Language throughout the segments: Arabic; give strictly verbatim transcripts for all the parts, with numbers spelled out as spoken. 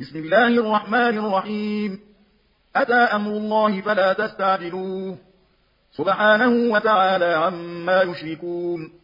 بسم الله الرحمن الرحيم. أتى أمر الله فلا تستعجلوه سبحانه وتعالى عما يشركون.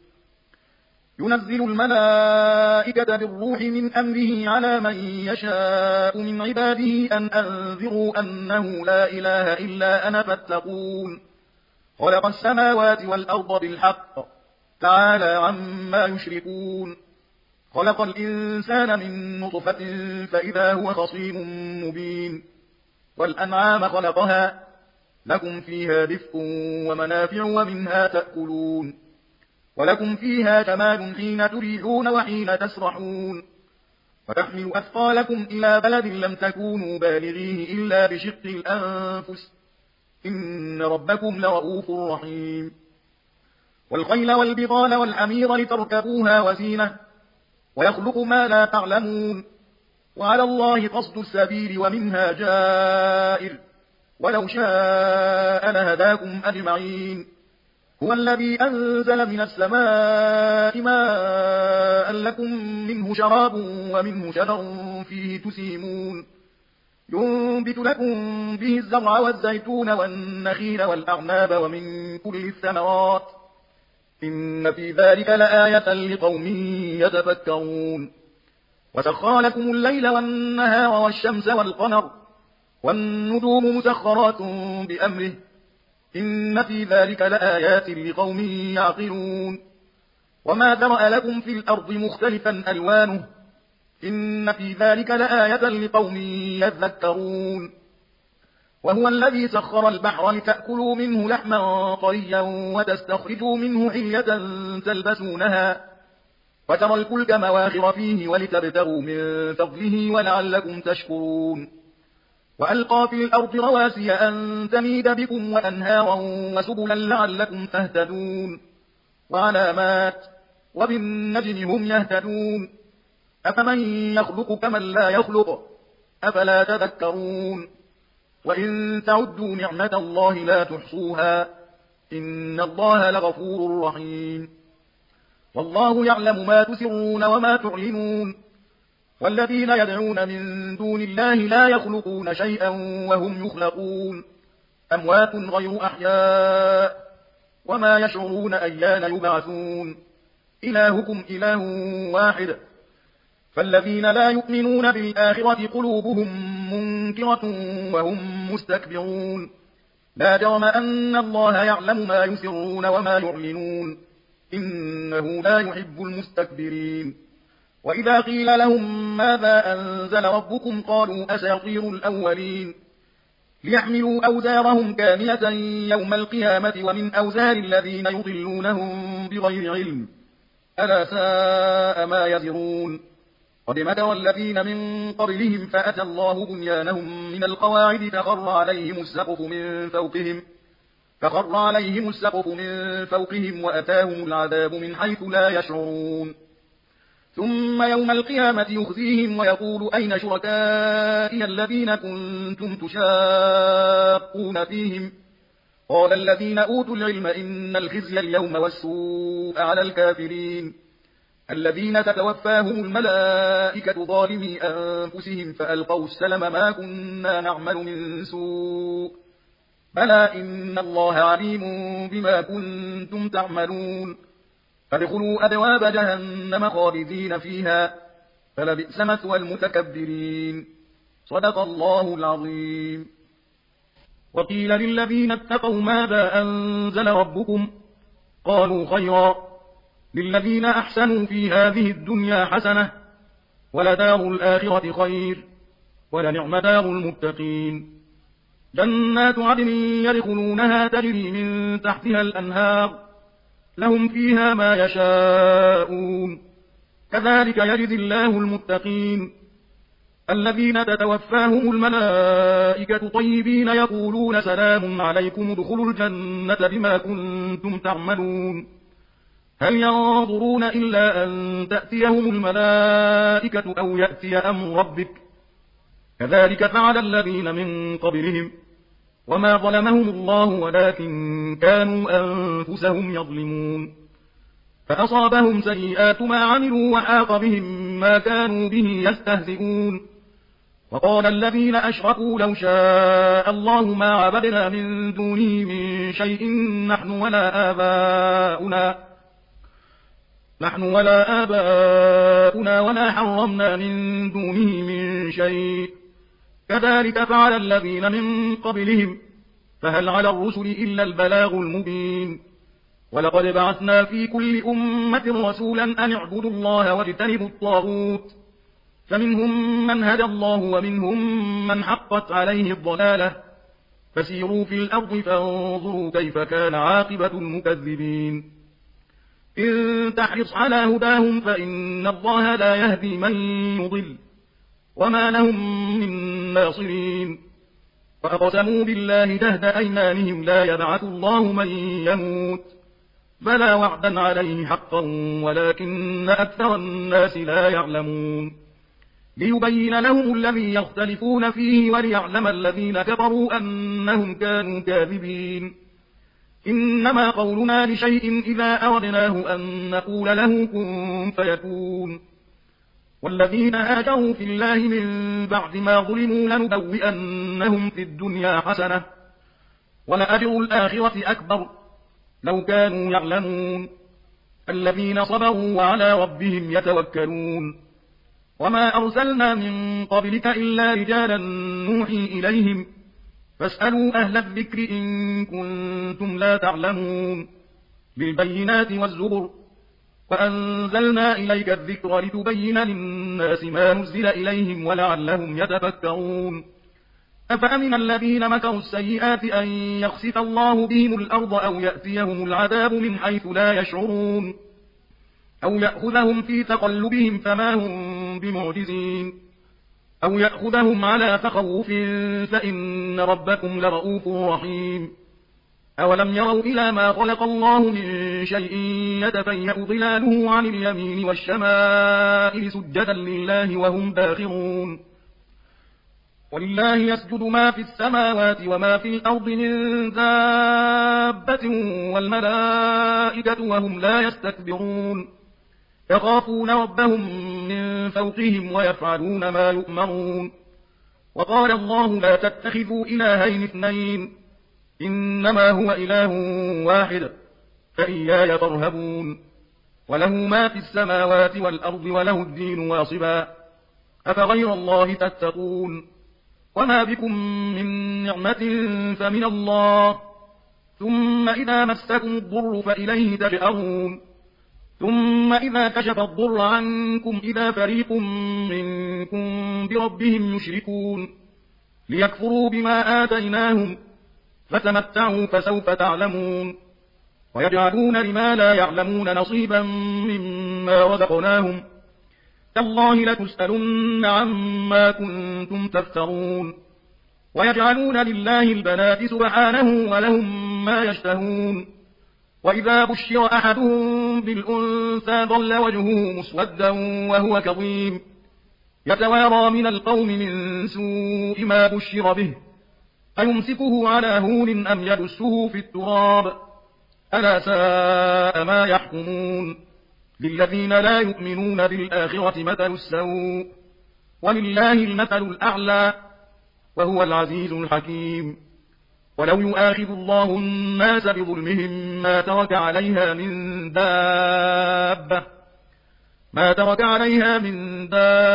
ينزل الملائكة بالروح من أمره على من يشاء من عباده أن أنذروا أنه لا إله إلا أنا فاتقون. خلق السماوات والأرض بالحق تعالى عما يشركون. خلق الإنسان من نطفة فإذا هو خصيم مبين. والأنعام خلقها لكم فيها دفء ومنافع ومنها تأكلون. ولكم فيها جمال حين تريحون وحين تسرحون. وتحمل أثقالكم إلى بلد لم تكونوا بالغيه إلا بشق الأنفس إن ربكم لرؤوف رحيم. والخيل والبغال والحمير لتركبوها وزينة ويخلق ما لا تعلمون. وعلى الله قصد السبيل ومنها جائر ولو شاء لهداكم أجمعين. هو الذي أنزل من السماء ماء لكم منه شراب ومنه شجر فيه تسيمون. ينبت لكم به الزرع والزيتون والنخيل والأعناب ومن كل الثمرات إن في ذلك لآية لقوم يتفكرون. وسخر لكم الليل والنهار والشمس والقمر والنجوم مسخرات بأمره إن في ذلك لآيات لقوم يعقلون. وما ذرأ لكم في الأرض مختلفا ألوانه إن في ذلك لآية لقوم يذكرون. وهو الذي سخر البحر لتأكلوا منه لحما طريا وتستخرجوا منه حلية تلبسونها وترى الفلك مواخر فيه ولتبتغوا من فضله ولعلكم تشكرون. وألقى في الأرض رواسي أن تميد بكم وأنهارا وسبلا لعلكم تهتدون. وعلامات وبالنجم هم يهتدون. أفمن يخلق كمن لا يخلق أفلا تذكرون. وإن تعدوا نعمة الله لا تحصوها إن الله لغفور رحيم. والله يعلم ما تسرون وما تعلنون. والذين يدعون من دون الله لا يخلقون شيئا وهم يخلقون. أموات غير أحياء وما يشعرون أيان يبعثون. إلهكم إله واحد. فالذين لا يؤمنون بالآخرة قلوبهم منكرة وهم مستكبرون. لا جرم أن الله يعلم ما يسرون وما يعلنون إنه لا يحب المستكبرين. وإذا قيل لهم ماذا أنزل ربكم قالوا أساطير الأولين. ليحملوا أوزارهم كاملة يوم القيامة ومن أوزار الذين يضلونهم بغير علم ألا ساء ما يزرون. قد مكر الذين من قبلهم فأتى الله بنيانهم من القواعد فخر عليهم السقف من فوقهم فخر عليهم السقف من فوقهم وأتاهم العذاب من حيث لا يشعرون. ثم يوم القيامة يخزيهم ويقول أين شركائي الذين كنتم تشاقون فيهم قال الذين أوتوا العلم إن الخزي اليوم والسوء على الكافرين الذين تتوفاهم الملائكة ظالمي أنفسهم فألقوا السلم ما كنا نعمل من سوء بلى إن الله عليم بما كنتم تعملون. فادخلوا أبواب جهنم خالدين فيها فلبئس مثوى المتكبرين. صدق الله العظيم. وقيل للذين اتقوا ماذا أنزل ربكم قالوا خيرا للذين أحسنوا في هذه الدنيا حسنة ولدار الآخرة خير ولنعم دار المتقين. جنات عدن يدخلونها تجري من تحتها الأنهار لهم فيها ما يشاءون كذلك يجزي الله المتقين. الذين تتوفاهم الملائكة طيبين يقولون سلام عليكم ادخلوا الجنة بما كنتم تعملون. هل ينظرون إلا أن تأتيهم الملائكة أو يأتي أمر ربك كذلك فعل الذين من قبلهم وما ظلمهم الله ولكن كانوا أنفسهم يظلمون. فأصابهم سيئات ما عملوا وحاق بهم ما كانوا به يستهزئون. وقال الذين أشركوا لو شاء الله ما عبدنا من دونه من شيء نحن ولا آباؤنا نحن ولا آباؤنا ولا حرمنا من دونه من شيء كذلك فعل الذين من قبلهم فهل على الرسل إلا البلاغ المبين ولقد بعثنا في كل أمة رسولا أن اعبدوا الله واجتنبوا الطاغوت فمنهم من هدى الله ومنهم من حقت عليه الضلالة فسيروا في الأرض فانظروا كيف كان عاقبة المكذبين إن تحرص على هداهم فإن الله لا يهدي من يضل وما لهم من ناصرين فأقسموا بالله جهد أيمانهم لا يبعث الله من يموت بلى وعدا عليه حقا ولكن أكثر الناس لا يعلمون ليبين لهم الذي يختلفون فيه وليعلم الذين كفروا أنهم كانوا كاذبين إنما قولنا لشيء إذا أردناه أن نقول له كن فيكون والذين هاجروا في الله من بعد ما ظلموا لنبوئنهم في الدنيا حسنة ولأجر الآخرة أكبر لو كانوا يعلمون الذين صبروا وعلى ربهم يتوكلون وما أرسلنا من قبلك إلا رجالا نوحي إليهم فاسألوا أهل الذكر إن كنتم لا تعلمون بالبينات والزبر وأنزلنا إليك الذكر لتبين للناس ما نزل إليهم ولعلهم يتفكرون أفأمن الذين مكروا السيئات أن يخسف الله بهم الأرض أو يأتيهم العذاب من حيث لا يشعرون أو يأخذهم في تقلبهم فما هم بمعجزين أو يأخذهم على تخوف فإن ربكم لرؤوف رحيم أولم يروا إلى ما خلق الله من شيء يتفيأ ظلاله عن اليمين والشمائل سجدا لله وهم داخرون ولله يسجد ما في السماوات وما في الأرض من دابة والملائكة وهم لا يستكبرون يخافون ربهم من فوقهم ويفعلون ما يؤمرون وقال الله لا تتخذوا إلهين اثنين إنما هو إله واحد فإياي فارهبون وله ما في السماوات والأرض وله الدين واصبا أفغير الله تتقون وما بكم من نعمة فمن الله ثم إذا مسكم الضر فإليه تجأرون ثم إذا كشف الضر عنكم إذا فريق منكم بربهم يشركون ليكفروا بما آتيناهم فتمتعوا فسوف تعلمون ويجعلون لما لا يعلمون نصيبا مما رزقناهم تالله لتسألن عما كنتم تفترون ويجعلون لله البنات سبحانه ولهم ما يشتهون وإذا بشر أحدهم بالأنثى ظل وجهه مسودا وهو كظيم يتوارى من القوم من سوء ما بشر به أيمسكه على هون أم يدسه في التراب ألا ساء ما يحكمون للذين لا يؤمنون بالآخرة مثل السوء ولله المثل الأعلى وهو العزيز الحكيم ولو يؤاخذ الله الناس بظلمهم ما ترك عليها من دابة ما ترك عليها من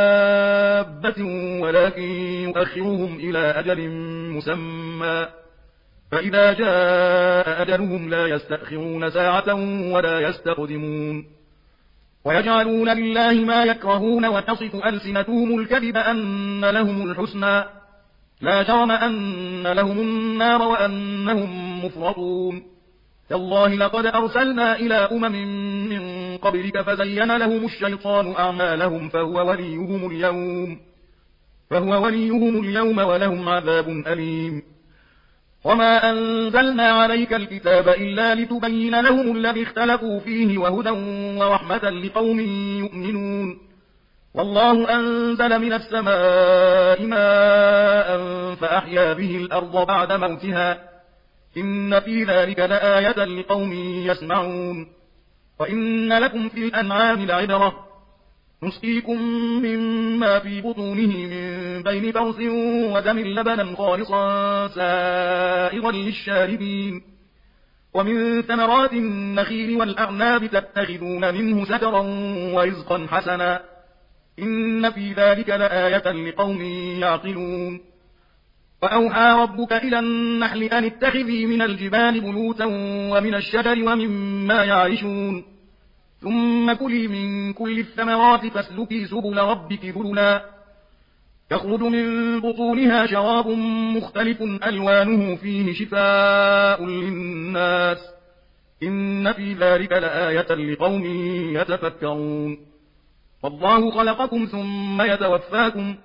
دابة ولكن يؤخرهم إلى أجل مسمى فإذا جاء أجلهم لا يستأخرون ساعة ولا يستقدمون ويجعلون لله ما يكرهون وتصف ألسنتهم الكذب أن لهم الحسنى لا جرم أن لهم النار وأنهم مفرطون تالله لقد أرسلنا إلى أمم من قبلك فزين لهم الشيطان أعمالهم فهو وليهم اليوم فهو وليهم اليوم ولهم عذاب أليم وما أنزلنا عليك الكتاب إلا لتبين لهم الذي اختلفوا فيه وهدى ورحمة لقوم يؤمنون والله أنزل من السماء ماء فأحيا به الأرض بعد موتها إن في ذلك لآية لقوم يسمعون وإن لكم في الأنعام لعبرة نسقيكم مما في بطونه من بين فرث ودم لبنا خالصا سائغا للشاربين ومن ثمرات النخيل والأعناب تتخذون منه سكرا ورزقا حسنا إن في ذلك لآية لقوم يعقلون وأوحى ربك إلى النحل أن اتخذي من الجبال بيوتا ومن الشجر ومما يعرشون ثم كلي من كل الثمرات فاسلكي سبل ربك ذللا يخرج من بطونها شراب مختلف ألوانه فيه شفاء للناس إن في ذلك لآية لقوم يتفكرون والله خلقكم ثم يتوفاكم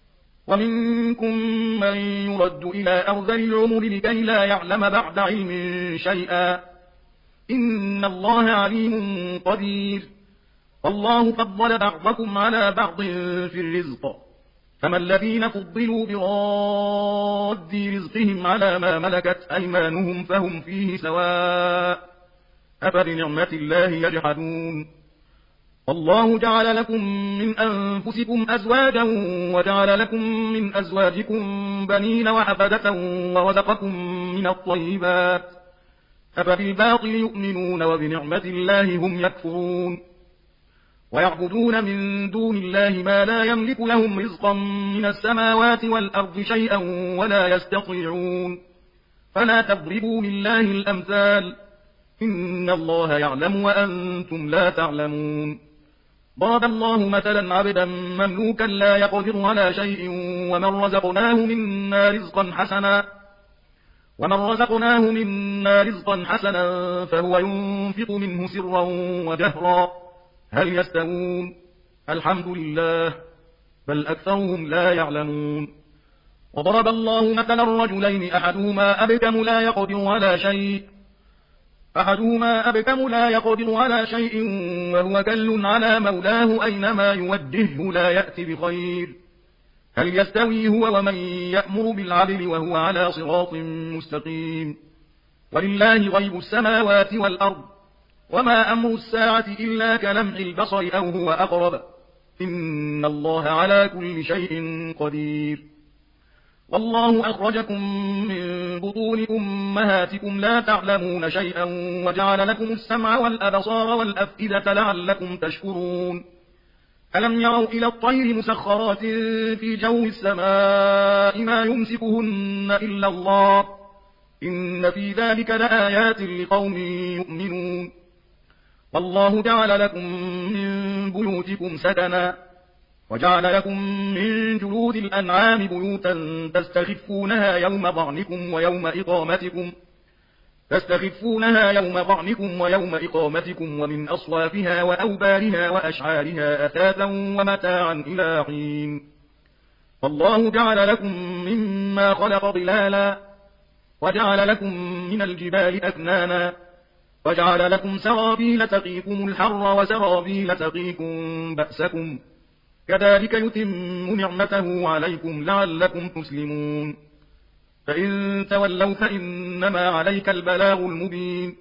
ومنكم من يرد إلى أرذل العمر لكي لا يعلم بعد علم شيئا إن الله عليم قدير والله فضل بعضكم على بعض في الرزق فما الذين فضلوا براد رزقهم على ما ملكت أيمانهم فهم فيه سواء أفبنعمة الله يجحدون والله جعل لكم من أنفسكم أزواجا وجعل لكم من أزواجكم بنين وحفدة ورزقكم من الطيبات أفبالباطل يؤمنون وبنعمة الله هم يكفرون ويعبدون من دون الله ما لا يملك لهم رزقا من السماوات والأرض شيئا ولا يستطيعون فلا تضربوا لله الأمثال إن الله يعلم وأنتم لا تعلمون ضرب الله مثلا عبدا مملوكا لا يقدر على شيء ومن رزقناه منا رزقا حسنا ومن رزقناه منا رزقا حسنا فهو ينفق منه سرا وجهرا هل يستوون الحمد لله بل أكثرهم لا يعلمون وضرب الله مثلا رجلين أحدهما أبكم لا يقدر على شيء أحدهما أبكم لا يقدر على شيء وهو كل على مولاه أينما يوجهه لا يأتي بخير هل يستوي هو ومن يأمر بالعدل وهو على صراط مستقيم ولله غيب السماوات والأرض وما أمر الساعة إلا كلمح البصر أو هو أقرب إن الله على كل شيء قدير والله أخرجكم من بطون أمهاتكم لا تعلمون شيئا وجعل لكم السمع والأبصار والأفئدة لعلكم تشكرون ألم يروا إلى الطير مسخرات في جو السماء ما يمسكهن إلا الله إن في ذلك لآيات لقوم يؤمنون والله جعل لكم من بيوتكم سكنا وجعل لكم من جلود الأنعام بيوتا تستخفونها يوم ضعنكم ويوم إقامتكم تستخفونها يوم ضعنكم ويوم إقامتكم ومن أصوافها وأوبارها وأشعارها أثاثا ومتاعا إلى حين والله جعل لكم مما خلق ظلالا وجعل لكم من الجبال أكنانا وجعل لكم سرابيل تقيكم الحر وسرابيل تقيكم بأسكم كذلك يتم نعمته عليكم لعلكم تسلمون فإن تولوا فإنما عليك البلاغ المبين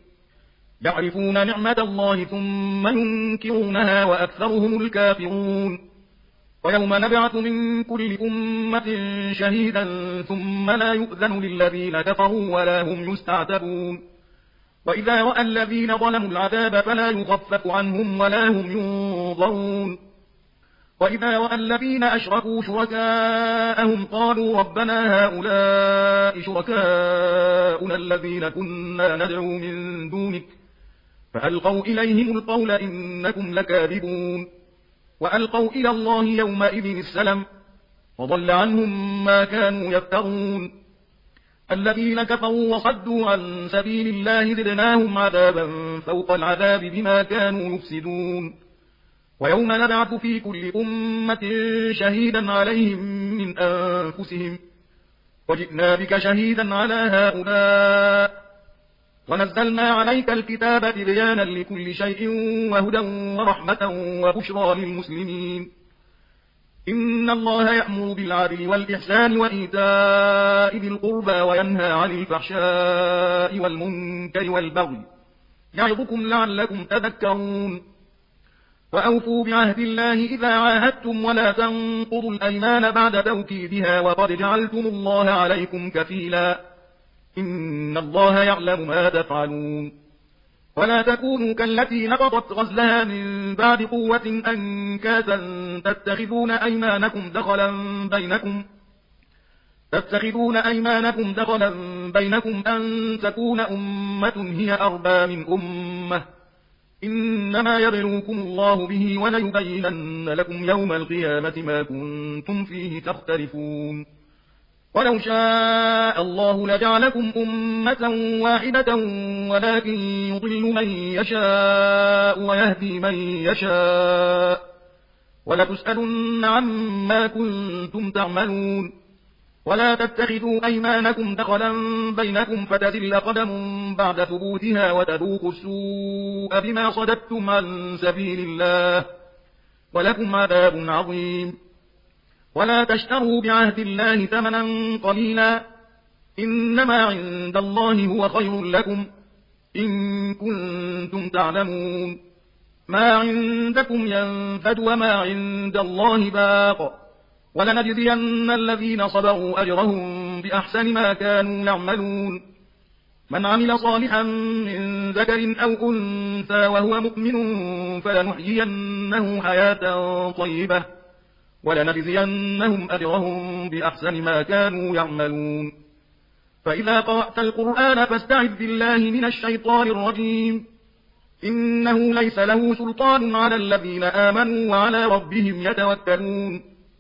يعرفون نعمة الله ثم ينكرونها وأكثرهم الكافرون ويوم نبعث من كل أمة شهيدا ثم لا يؤذن للذين كفروا ولا هم يستعتبون وإذا رأى الذين ظلموا العذاب فلا يخفف عنهم ولا هم ينظرون وإذا رأى الذين أشركوا شركاءهم قالوا ربنا هؤلاء شركاؤنا الذين كنا ندعو من دونك فألقوا إليهم القول إنكم لكاذبون وألقوا إلى الله يومئذ السلم وضل عنهم ما كانوا يفترون الذين كفروا وصدوا عن سبيل الله زدناهم عذابا فوق العذاب بما كانوا يفسدون ويوم نبعث في كل أمة شهيدا عليهم من أنفسهم وجئنا بك شهيدا على هؤلاء ونزلنا عليك الكتاب تبيانا لكل شيء وهدى ورحمة وبشرى للمسلمين إن الله يأمر بالعدل والإحسان وإيتاء ذي القربى وينهى عن الفحشاء والمنكر والبغي يعظكم لعلكم تذكرون وأوفوا بعهد الله إذا عاهدتم ولا تنقضوا الأيمان بعد توكيدها وقد جعلتم الله عليكم كفيلا إن الله يعلم ما تفعلون ولا تكونوا كالتي نقضت غزلها من بعد قوة أنكاثا تتخذون أيمانكم دخلا بينكم تتخذون أيمانكم دخلا بينكم أن تكون أمة هي أربى من أمة إنما يبلوكم الله به وليبينن لكم يوم القيامة ما كنتم فيه تختلفون ولو شاء الله لجعلكم أمة واحدة ولكن يضل من يشاء ويهدي من يشاء ولتسألن عما كنتم تعملون ولا تتخذوا أيمانكم دخلا بينكم فتزل قدم بعد ثبوتها وتذوقوا السوء بما صددتم عن سبيل الله ولكم عذاب عظيم ولا تشتروا بعهد الله ثمنا قليلا إنما عند الله هو خير لكم إن كنتم تعلمون ما عندكم ينفد وما عند الله باق ولنجزين الذين صبروا أجرهم بأحسن ما كانوا يعملون من عمل صالحا من ذكر أو أنثى وهو مؤمن فلنحيينه حياة طيبة ولنجزينهم أجرهم بأحسن ما كانوا يعملون فإذا قرأت القرآن فاستعذ بالله من الشيطان الرجيم إنه ليس له سلطان على الذين آمنوا وعلى ربهم يتوكلون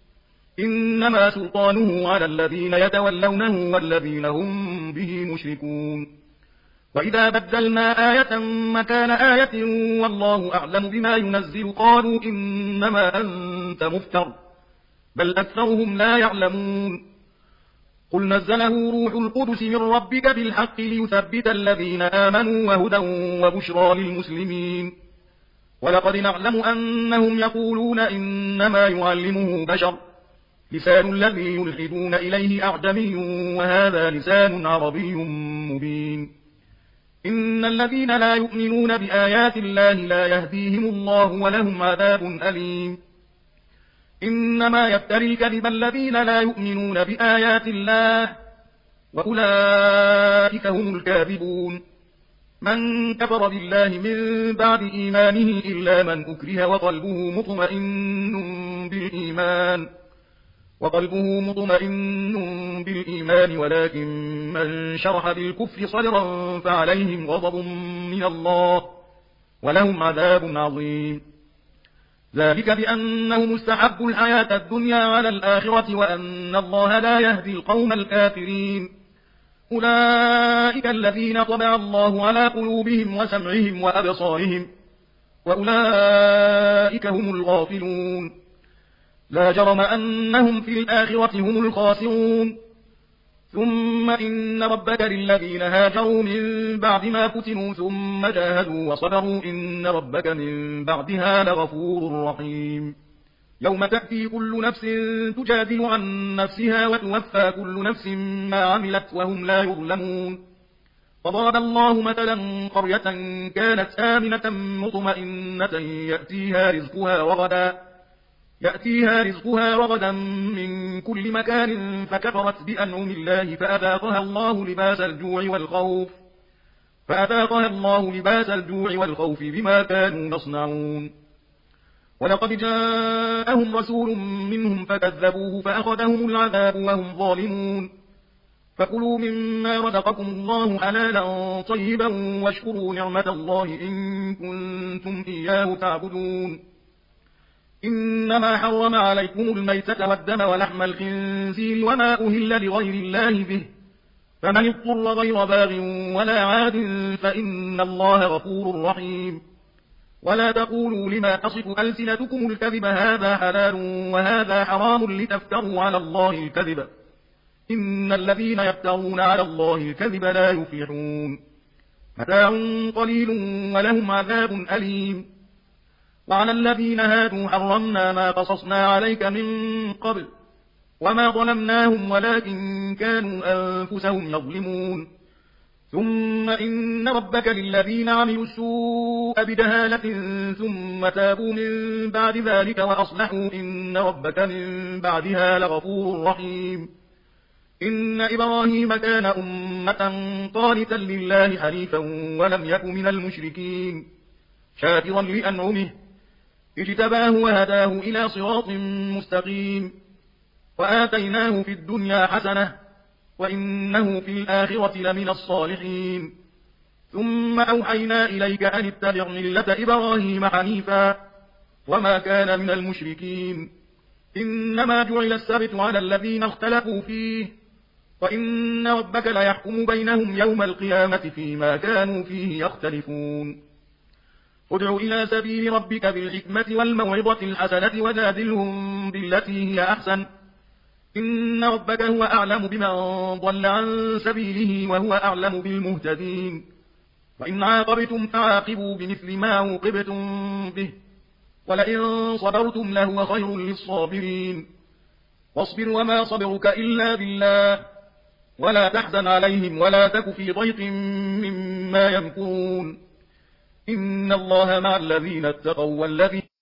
إنما سلطانه على الذين يتولونه والذين هم به مشركون وإذا بدلنا آية مكان آية والله أعلم بما ينزل قالوا إنما أنت مفتر بل أكثرهم لا يعلمون قل نزله روح القدس من ربك بالحق ليثبت الذين آمنوا وهدى وبشرى للمسلمين ولقد نعلم أنهم يقولون إنما يعلمه بشر لسان الذي يلحدون إليه أعجمي وهذا لسان عربي مبين إن الذين لا يؤمنون بآيات الله لا يهديهم الله ولهم عذاب أليم إنما يفتري الكذب الذين لا يؤمنون بآيات الله وأولئك هم الكاذبون من كفر بالله من بعد إيمانه إلا من أكره وقلبه مطمئن بالإيمان وقلبه مطمئن بالإيمان ولكن من شرح بالكفر صدرا فعليهم غضب من الله ولهم عذاب عظيم ذلك بأنهم استحبوا الحياة الدنيا على الآخرة وأن الله لا يهدي القوم الكافرين أولئك الذين طبع الله على قلوبهم وسمعهم وأبصارهم وأولئك هم الغافلون لا جرم أنهم في الآخرة هم الخاسرون ثم إن ربك للذين هاجروا من بعد ما فتنوا ثم جاهدوا وصبروا إن ربك من بعدها لغفور رحيم يوم تأتي كل نفس تجادل عن نفسها وتوفى كل نفس ما عملت وهم لا يظلمون فضرب الله مثلا قرية كانت آمنة مطمئنة يأتيها رزقها رغدا يأتيها رزقها رغدا من كل مكان فكفرت بأنعم الله فأذاقها الله لباس الجوع والخوف فأذاقها الله لباس الجوع والخوف بما كانوا يصنعون ولقد جاءهم رسول منهم فكذبوه فأخذهم العذاب وهم ظالمون فكلوا مما رزقكم الله حلالا طيبا واشكروا نعمة الله إن كنتم إياه تعبدون إنما حرم عليكم الميتة والدم ولحم الخنزير وما أهل لغير الله به فمن اضطر غير باغ ولا عاد فإن الله غفور رحيم ولا تقولوا لما تصف ألسنتكم الكذب هذا حلال وهذا حرام لتفتروا على الله الكذب إن الذين يفترون على الله الكذب لا يفلحون متاع قليل ولهم عذاب أليم وعلى الذين هادوا حرمنا ما قصصنا عليك من قبل وما ظلمناهم ولكن كانوا أنفسهم يظلمون ثم إن ربك للذين عملوا السوء بجهالة ثم تابوا من بعد ذلك وأصلحوا إن ربك من بعدها لغفور رحيم. إن إبراهيم كان أمة قانتا لله حنيفا ولم يك من المشركين شاكرا لأنعمه اجتباه وهداه إلى صراط مستقيم وآتيناه في الدنيا حسنة وإنه في الآخرة لمن الصالحين. ثم أوحينا إليك أن اتبع ملة إبراهيم حنيفا وما كان من المشركين. إنما جعل السبت على الذين اختلفوا فيه وإن ربك ليحكم بينهم يوم القيامة فيما كانوا فيه يختلفون. ادع إلى سبيل ربك بالحكمة والموعظة الحسنة وجادلهم بالتي هي أحسن إن ربك هو أعلم بمن ضل عن سبيله وهو أعلم بالمهتدين. وإن عاقبتم فعاقبوا بمثل ما عوقبتم به ولئن صبرتم لهو خير للصابرين. واصبر وما صبرك إلا بالله ولا تحزن عليهم ولا تك في ضيق مما يمكرون. إن الله مع الذين اتقوا والذين